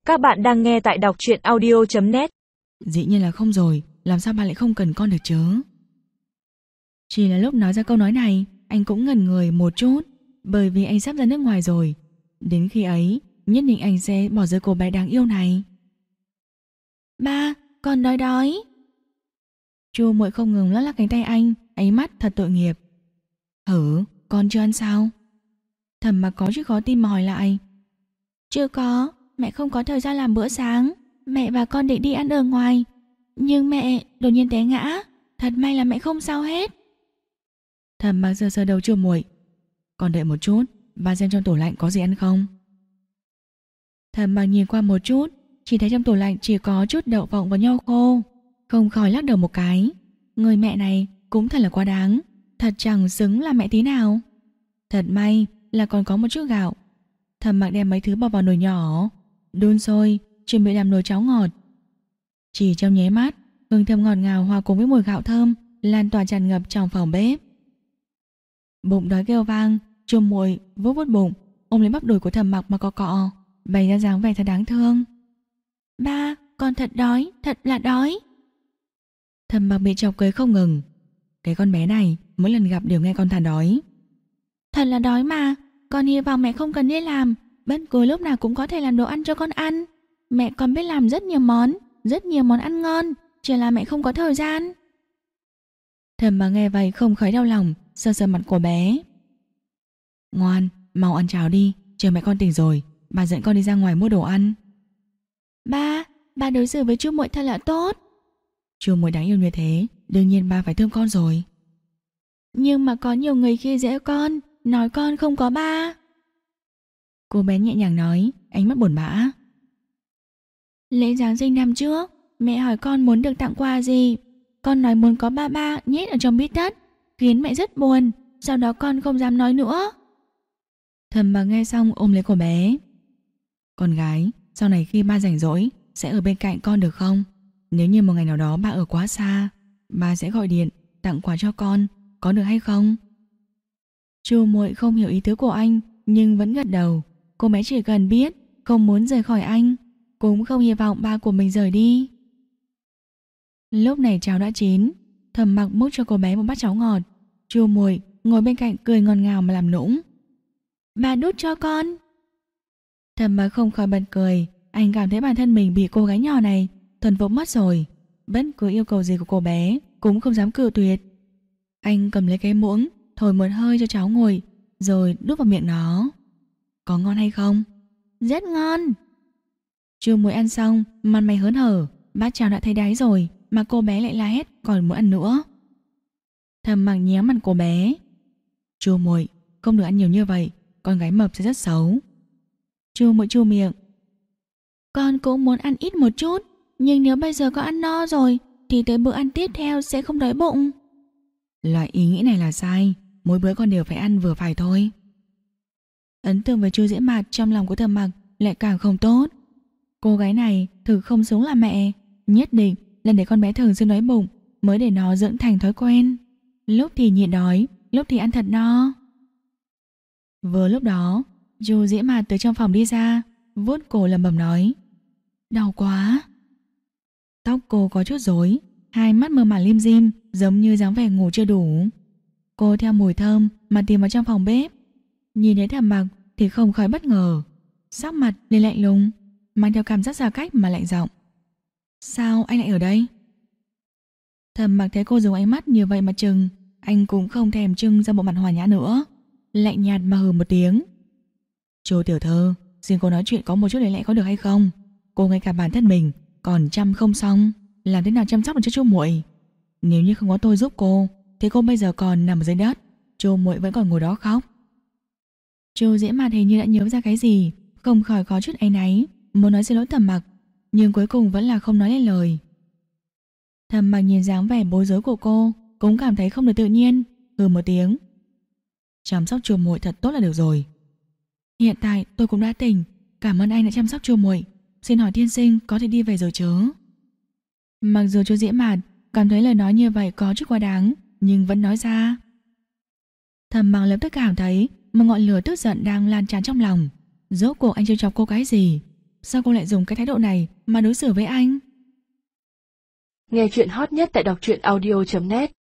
Các bạn đang nghe tại đọc truyện audio.net. Dĩ nhiên là không rồi, làm sao bà lại không cần con được chứ? Chỉ là lúc nói ra câu nói này, anh cũng ngẩn người một chút, bởi vì anh sắp ra nước ngoài rồi. Đến khi ấy, nhất định anh sẽ bỏ rơi cô bé đáng yêu này. Ba, con đói đói. Chu Muội không ngừng lắc lắc cánh tay anh, ánh mắt thật tội nghiệp. Hử, con chưa ăn sao? Thẩm Mặc có chút khó tin mà hỏi lại. Chưa có, mẹ không có thời gian làm bữa sáng. Mẹ và con định đi ăn ở ngoài, nhưng mẹ đột nhiên té ngã. Thật may là mẹ không sao hết. Thẩm Mặc sờ sờ đầu Chu Muội. Con đợi một chút, ba xem trong tủ lạnh có gì ăn không. Thẩm Mặc nhìn qua một chút, chỉ thấy trong tủ lạnh chỉ có chút đậu phộng và nho khô, không khỏi lắc đầu một cái. Người mẹ này cũng thật là quá đáng, thật chẳng xứng là mẹ tí nào. Thật may là còn có một chút gạo. Thẩm Mặc đem mấy thứ bỏ vào nồi nhỏ, đun sôi, chuẩn bị làm nồi cháo ngọt. Chỉ trong nháy mắt, hương thơm ngọt ngào hòa cùng với mùi gạo thơm lan tỏa tràn ngập trong phòng bếp. Bụng đói kêu vang, Chu Muội vuốt vuốt bụng, ôm lấy bắp đùi của Thẩm Mặc mà cọ, bày ra dáng vẻ thật đáng thương. Ba, con thật đói, thật là đói. Thẩm Mặc bị chọc cười không ngừng. Cái con bé này mỗi lần gặp đều nghe con than đói. Thật là đói mà, con hy vọng mẹ không cần đi làm, bất cứ lúc nào cũng có thể làm đồ ăn cho con ăn. Mẹ con biết làm rất nhiều món ăn ngon, chỉ là mẹ không có thời gian. Thẩm Mặc nghe vậy không khỏi đau lòng, sờ sờ mặt của bé. Ngoan, mau ăn cháo đi, chờ mẹ con tỉnh rồi, bà dẫn con đi ra ngoài mua đồ ăn. Ba đối xử với Chu Muội thật là tốt. Chu Muội đáng yêu như thế, đương nhiên ba phải thương con rồi. Nhưng mà có nhiều người khi dễ con, nói con không có ba. Cô bé nhẹ nhàng nói, ánh mắt buồn bã. Lễ Giáng sinh năm trước, mẹ hỏi con muốn được tặng quà gì. Con nói muốn có ba nhét ở trong bít tất, khiến mẹ rất buồn. Sau đó con không dám nói nữa. Thẩm Mặc nghe xong ôm lấy cô bé. Con gái, sau này khi ba rảnh rỗi sẽ ở bên cạnh con được không? Nếu như một ngày nào đó ba ở quá xa, ba sẽ gọi điện tặng quà cho con, có được hay không? Chu Muội không hiểu ý tứ của anh, nhưng vẫn gật đầu. Cô bé chỉ cần biết không muốn rời khỏi anh, cũng không hy vọng ba của mình rời đi. Lúc này cháo đã chín, Thẩm Mặc múc cho cô bé một bát cháo ngọt. Chu Muội ngồi bên cạnh cười ngọt ngào mà làm nũng. Ba đút cho con. Thẩm Mặc không khỏi bật cười. Anh cảm thấy bản thân mình bị cô gái nhỏ này thuần phục mất rồi. Bất cứ yêu cầu gì của cô bé cũng không dám cự tuyệt. Anh cầm lấy cái muỗng, thổi một hơi cho cháu nguội, rồi đút vào miệng nó. Có ngon hay không? Rất ngon. Chu Muội ăn xong, mặt mày hớn hở. Bát cháo đã thấy đáy rồi mà cô bé lại la hét còn muốn ăn nữa. Thẩm Mặc nhéo mặt cô bé. Chu Muội, không được ăn nhiều như vậy, con gái mập sẽ rất xấu. Chu Muội chu miệng. Con cũng muốn ăn ít một chút, nhưng nếu bây giờ con ăn no rồi thì tới bữa ăn tiếp theo sẽ không đói bụng. Loại ý nghĩ này là sai, mỗi bữa con đều phải ăn vừa phải thôi. Ấn tượng với Chu Diễm Mạt trong lòng của Thẩm Mặc lại càng không tốt. Cô gái này thực không giống là mẹ, nhất định là để con bé thường xuyên đói bụng mới để nó dưỡng thành thói quen. Lúc thì nhịn đói, lúc thì ăn thật no. Vừa lúc đó, Chu Diễm Mạt từ trong phòng đi ra, vuốt cổ lẩm bẩm nói. Đau quá. Tóc cô có chút rối, hai mắt mờ màn lim dim, giống như dáng vẻ ngủ chưa đủ. Cô theo mùi thơm mà tìm vào trong phòng bếp. Nhìn thấy Thẩm Mặc thì không khỏi bất ngờ, sắc mặt lên lạnh lùng, mang theo cảm giác xa cách mà lạnh giọng. Sao anh lại ở đây? Thẩm Mặc thấy cô dùng ánh mắt như vậy mà chừng, anh cũng không thèm trưng ra bộ mặt hòa nhã nữa, lạnh nhạt mà hừ một tiếng. Chu tiểu thư, xin cô nói chuyện có một chút lý lẽ có được hay không? Cô ngay cả bản thân mình còn chăm không xong, làm thế nào chăm sóc được cho Chu Muội? Nếu như không có tôi giúp cô thì cô bây giờ còn nằm ở dưới đất, Chu Muội vẫn còn ngồi đó khóc. Chu Diễm Mạt hình như đã nhớ ra cái gì, không khỏi có chút áy náy, muốn nói xin lỗi Thẩm Mặc, nhưng cuối cùng vẫn là không nói lên lời. Thẩm Mặc nhìn dáng vẻ bối rối của cô, cũng cảm thấy không được tự nhiên, hừ một tiếng. Chăm sóc Chu Muội thật tốt là được rồi. Hiện tại tôi cũng đã tỉnh, cảm ơn anh đã chăm sóc Chu Muội. Xin hỏi tiên sinh có thể đi về rồi chứ? Mặc dù Chu Diễm Mạt cảm thấy lời nói như vậy có chút quá đáng, nhưng vẫn nói ra. Thẩm Mặc lập tức cảm thấy một ngọn lửa tức giận đang lan tràn trong lòng. Rốt cuộc anh trêu chọc cô cái gì? sao cô lại dùng cái thái độ này mà đối xử với anh? Nghe chuyện hot nhất tại đọc truyện audio.net